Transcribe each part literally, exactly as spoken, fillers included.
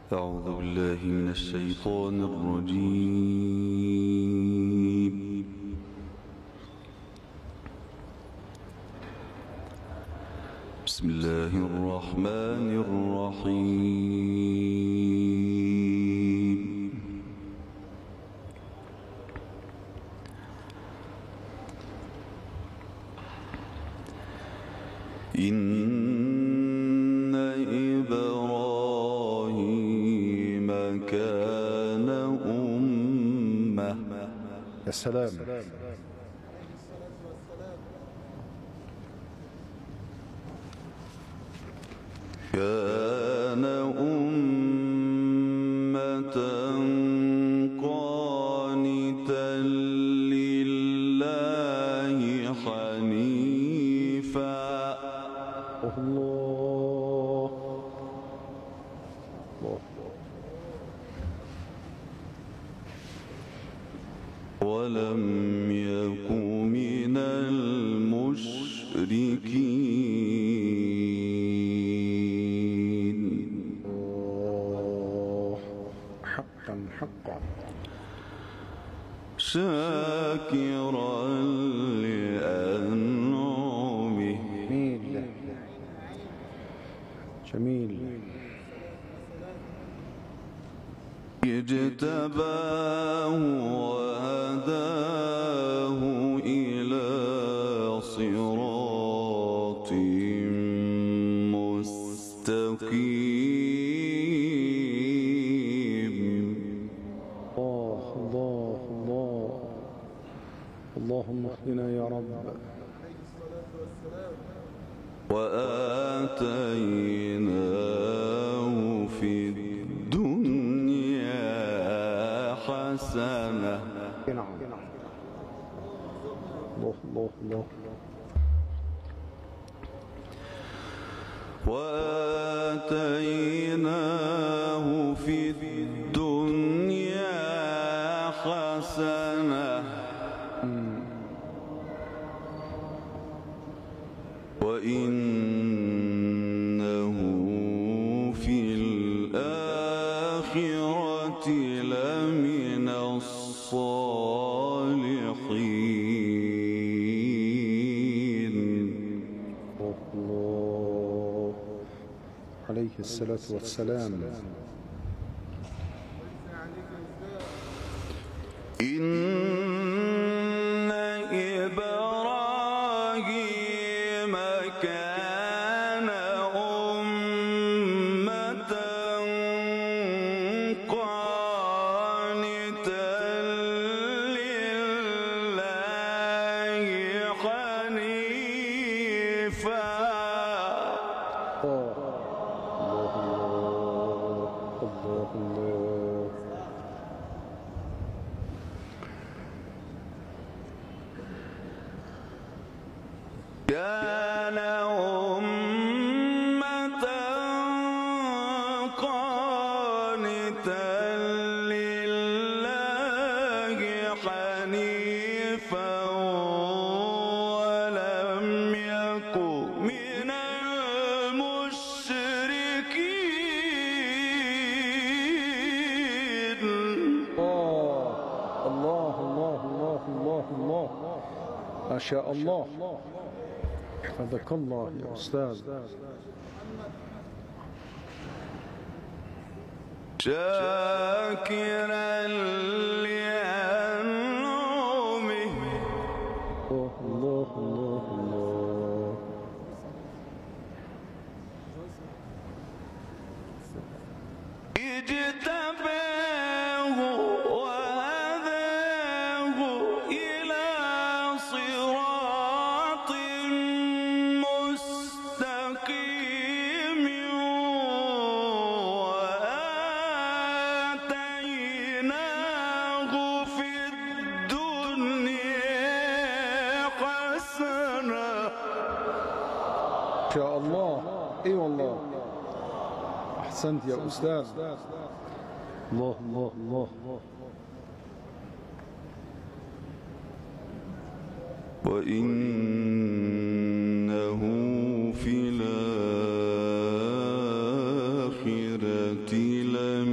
أعوذ بالله من الشيطان الرجيم. بسم الله الرحمن الرحيم. إن إبراهيم كان أمة. يا سلام. كان أمة قانتا لله حنيفا. الله الله. ولم يك من المشركين. الله حقا حقا. شاكرا لأنعمه. جميل جميل. اجتباه وهداه إلى صراط مستقيم. الله الله الله. اللهم اهدنا يا رب. وآتيناه في الدنيا حسنة. نعم. الله الله الله. وآتيناه في الدنيا حسنة وإنه في الآخرة لمن الصالحين. الله عليه الصلاة والسلام. إن إبراهيم كان أمة قانتا لله حنيفا. الله الله الله. كان أمة قانتا لله حنيفا ولم يك من المشركين. الله الله الله الله الله. ما شاء الله. حفظك الله يا أستاذ. شاكرا لأنعمه. الله الله الله الله. اجتباه وهداه إلى صراط مستقيم وآتيناه في الدنيا حسنة. إن شاء الله. إي والله. أحسنت يا أستاذ. الله الله الله. وإنه في الآخرة لمن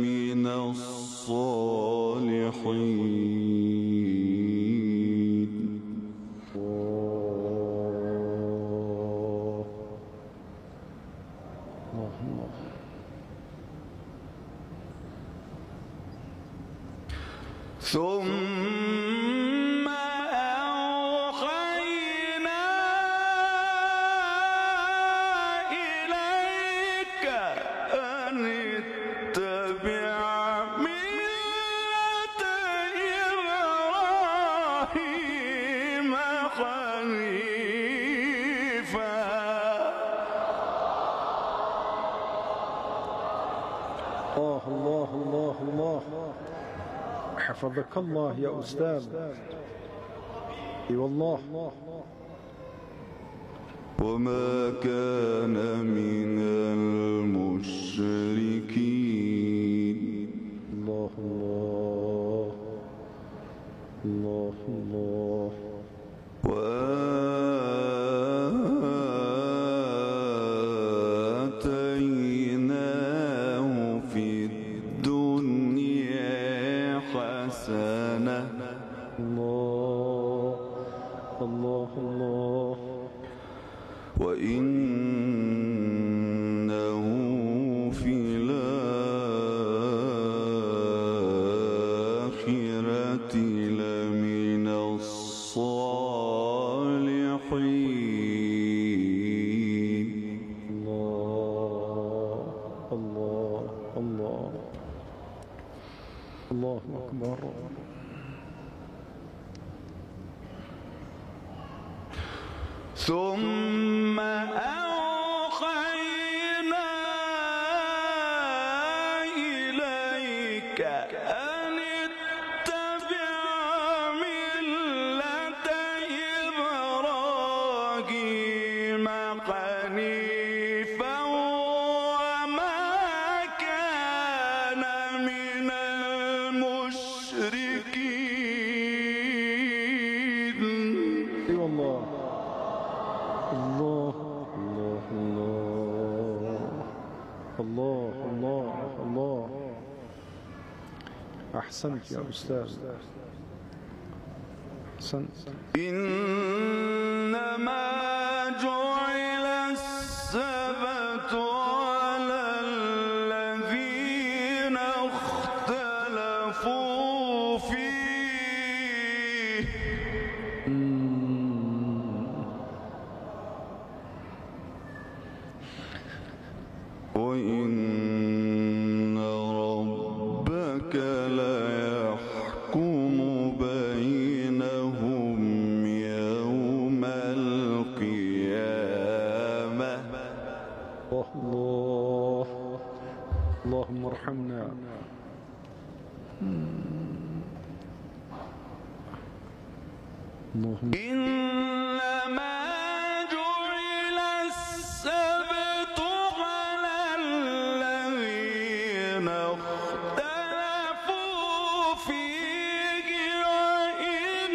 ثم أوحينا إليك أن اتبع ملة إبراهيم حنيفا. الله الله الله الله. حفظك الله يا أستاذ. اي والله. وما كان من المشركين. الله الله الله الله. وآتيناه في الدنيا حسنة. الله الله الله. وإنه في الآخرة لمن الصالحين. الله الله الله. الله أكبر. ثم أوحينا إليك أن اتبع ملة إبراهيم حنيفا وما كان من المشركين. اي والله. الله الله الله الله الله. أحسنت يا أستاذ، أحسنت. إنما جعل السبت على الذين اختلفوا فيه. وإن ربك ليحكم بينهم يوم القيامة. الله اللهم ارحمنا. اللهم إنما جعل السبت على الذين اختلفوا فيه وإن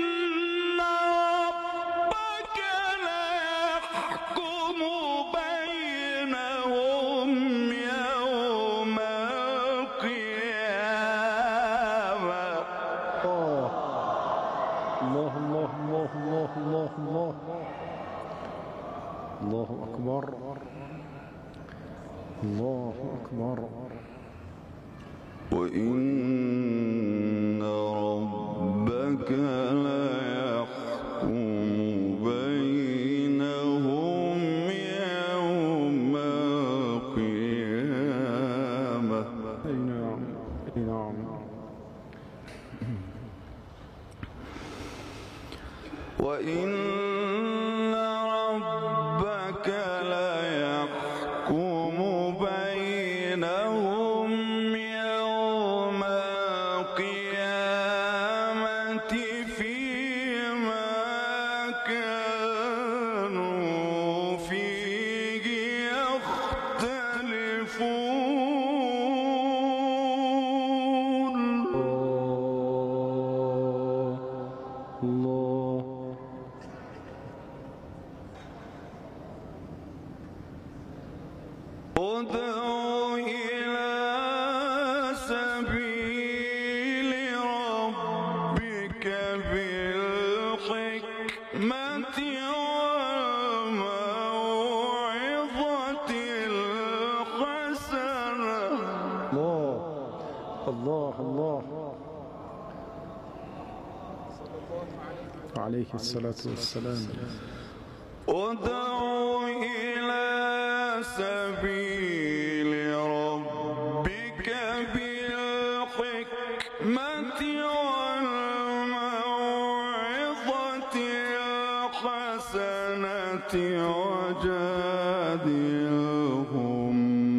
ربك ليحكم بينهم يوم القيامة. الله الله الله الله الله الله. الله أكبر الله أكبر. وإن ربك ليحكم بينهم يوم القيامة. أي نعم أي نعم. وإن ربك ليحكم بينهم يوم القيامة فيما كانوا فيه يختلفون. الله الله الله الله عليه الصلاة والسلام. ادع إلى سبيل ربك بالحكمة والموعظة الحسنة وجادلهم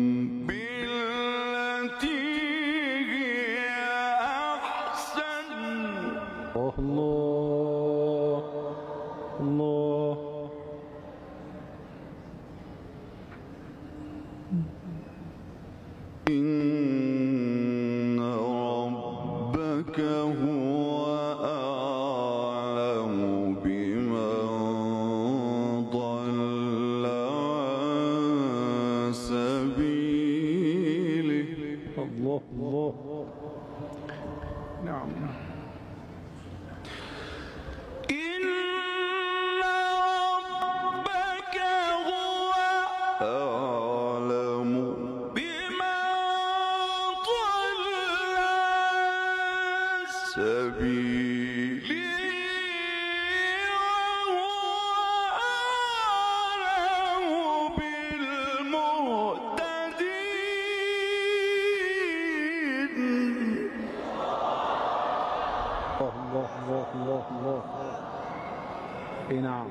بالتي هي أحسن. الله الله إن ربك هو أعلم بمن ضل عن سبيله. الله الله. نعم. إن ربك هو أعلم بمن ضل عن سبيله وهو أعلم بالمهتدين. الله الله الله الله. إيه نعم.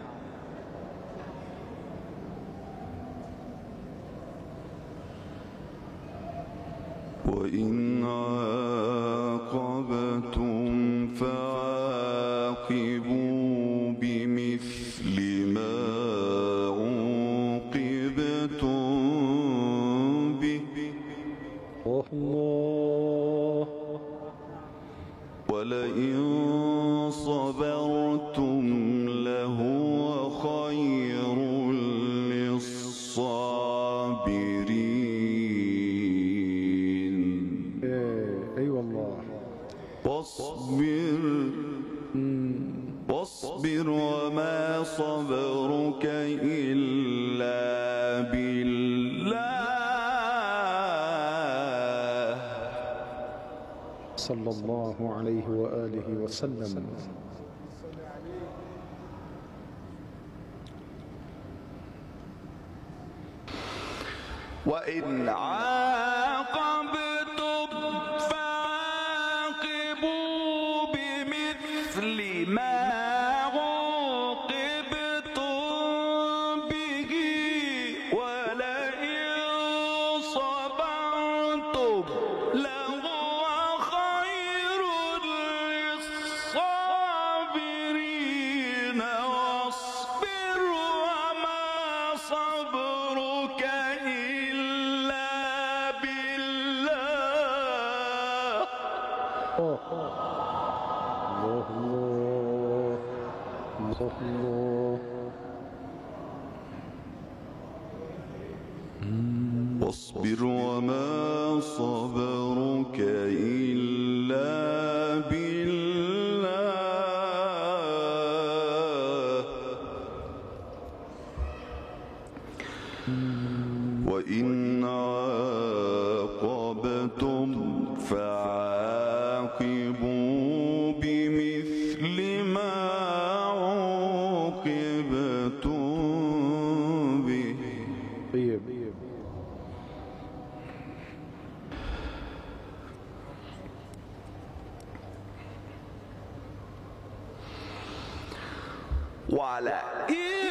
وإن عاقبتم فعاقبوا بمثل ما عوقبتم به الله. ولئن صبرتم لهو خير للصابرين. إيه أي والله. واصبر واصبر وما صبرك إلا بالله. صلى الله عليه وآله وسلم. وإن عاقبتم فعاقبوا بمثل ما عوقبتم به ولئن صبرتم لهو خير للصابرين. واصبر وما صبرك إلا بالله. الله الله الله الله. واصبر وما صبرك إلا بالله. وإن عاقبتم فعاقبوا بمثل ما عوقبتم به. طيب. ولئن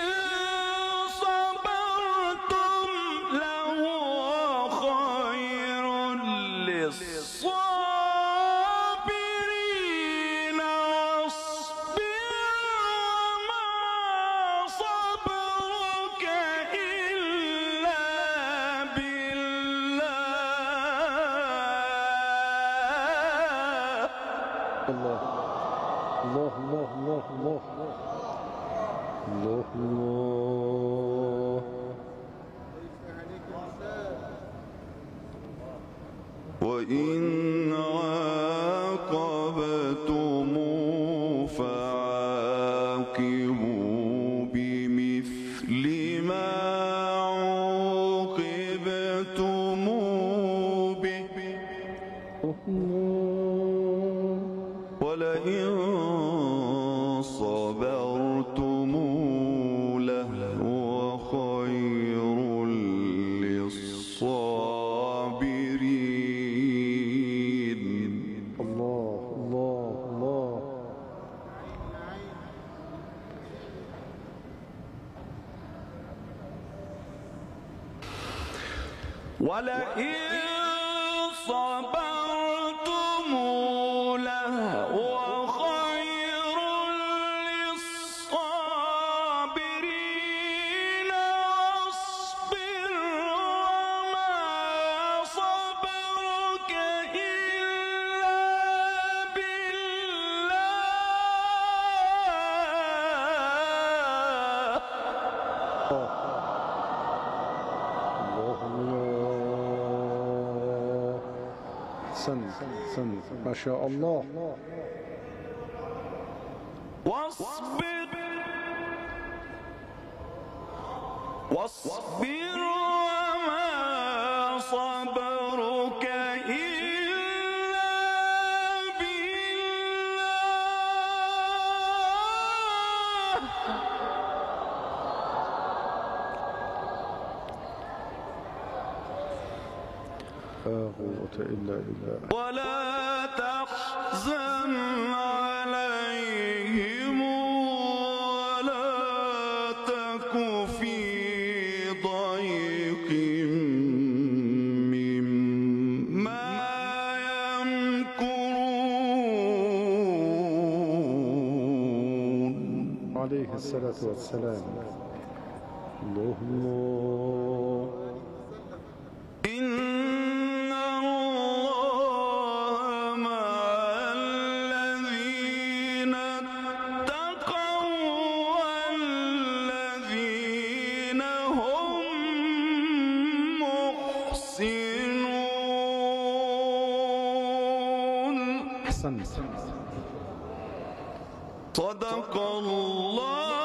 صبرتم لهو خير للصابرين. واصبر ما صبرك إلا بالله. الله الله الله الله الله الله الله. وإن عاقبتم فعاقبوا بمثل ما عوقبتم به الله ولئن صبرتم لهو خير للصابرين. الله الله الله. ولئن صبرتم لهو خير للصابرين. واصبر وما صبرك إلا بالله. سن سن ما شاء الله. واصبر واصبر وما صبرك إلا بالله. لا قوة إلا بالله. ولا تحزن عليهم ولا تك في ضيق مما يمكرون. عليه الصلاة والسلام. الله الله. إن الله مع الذين اتقوا والذين هم محسنون. أحسنت. صدق الله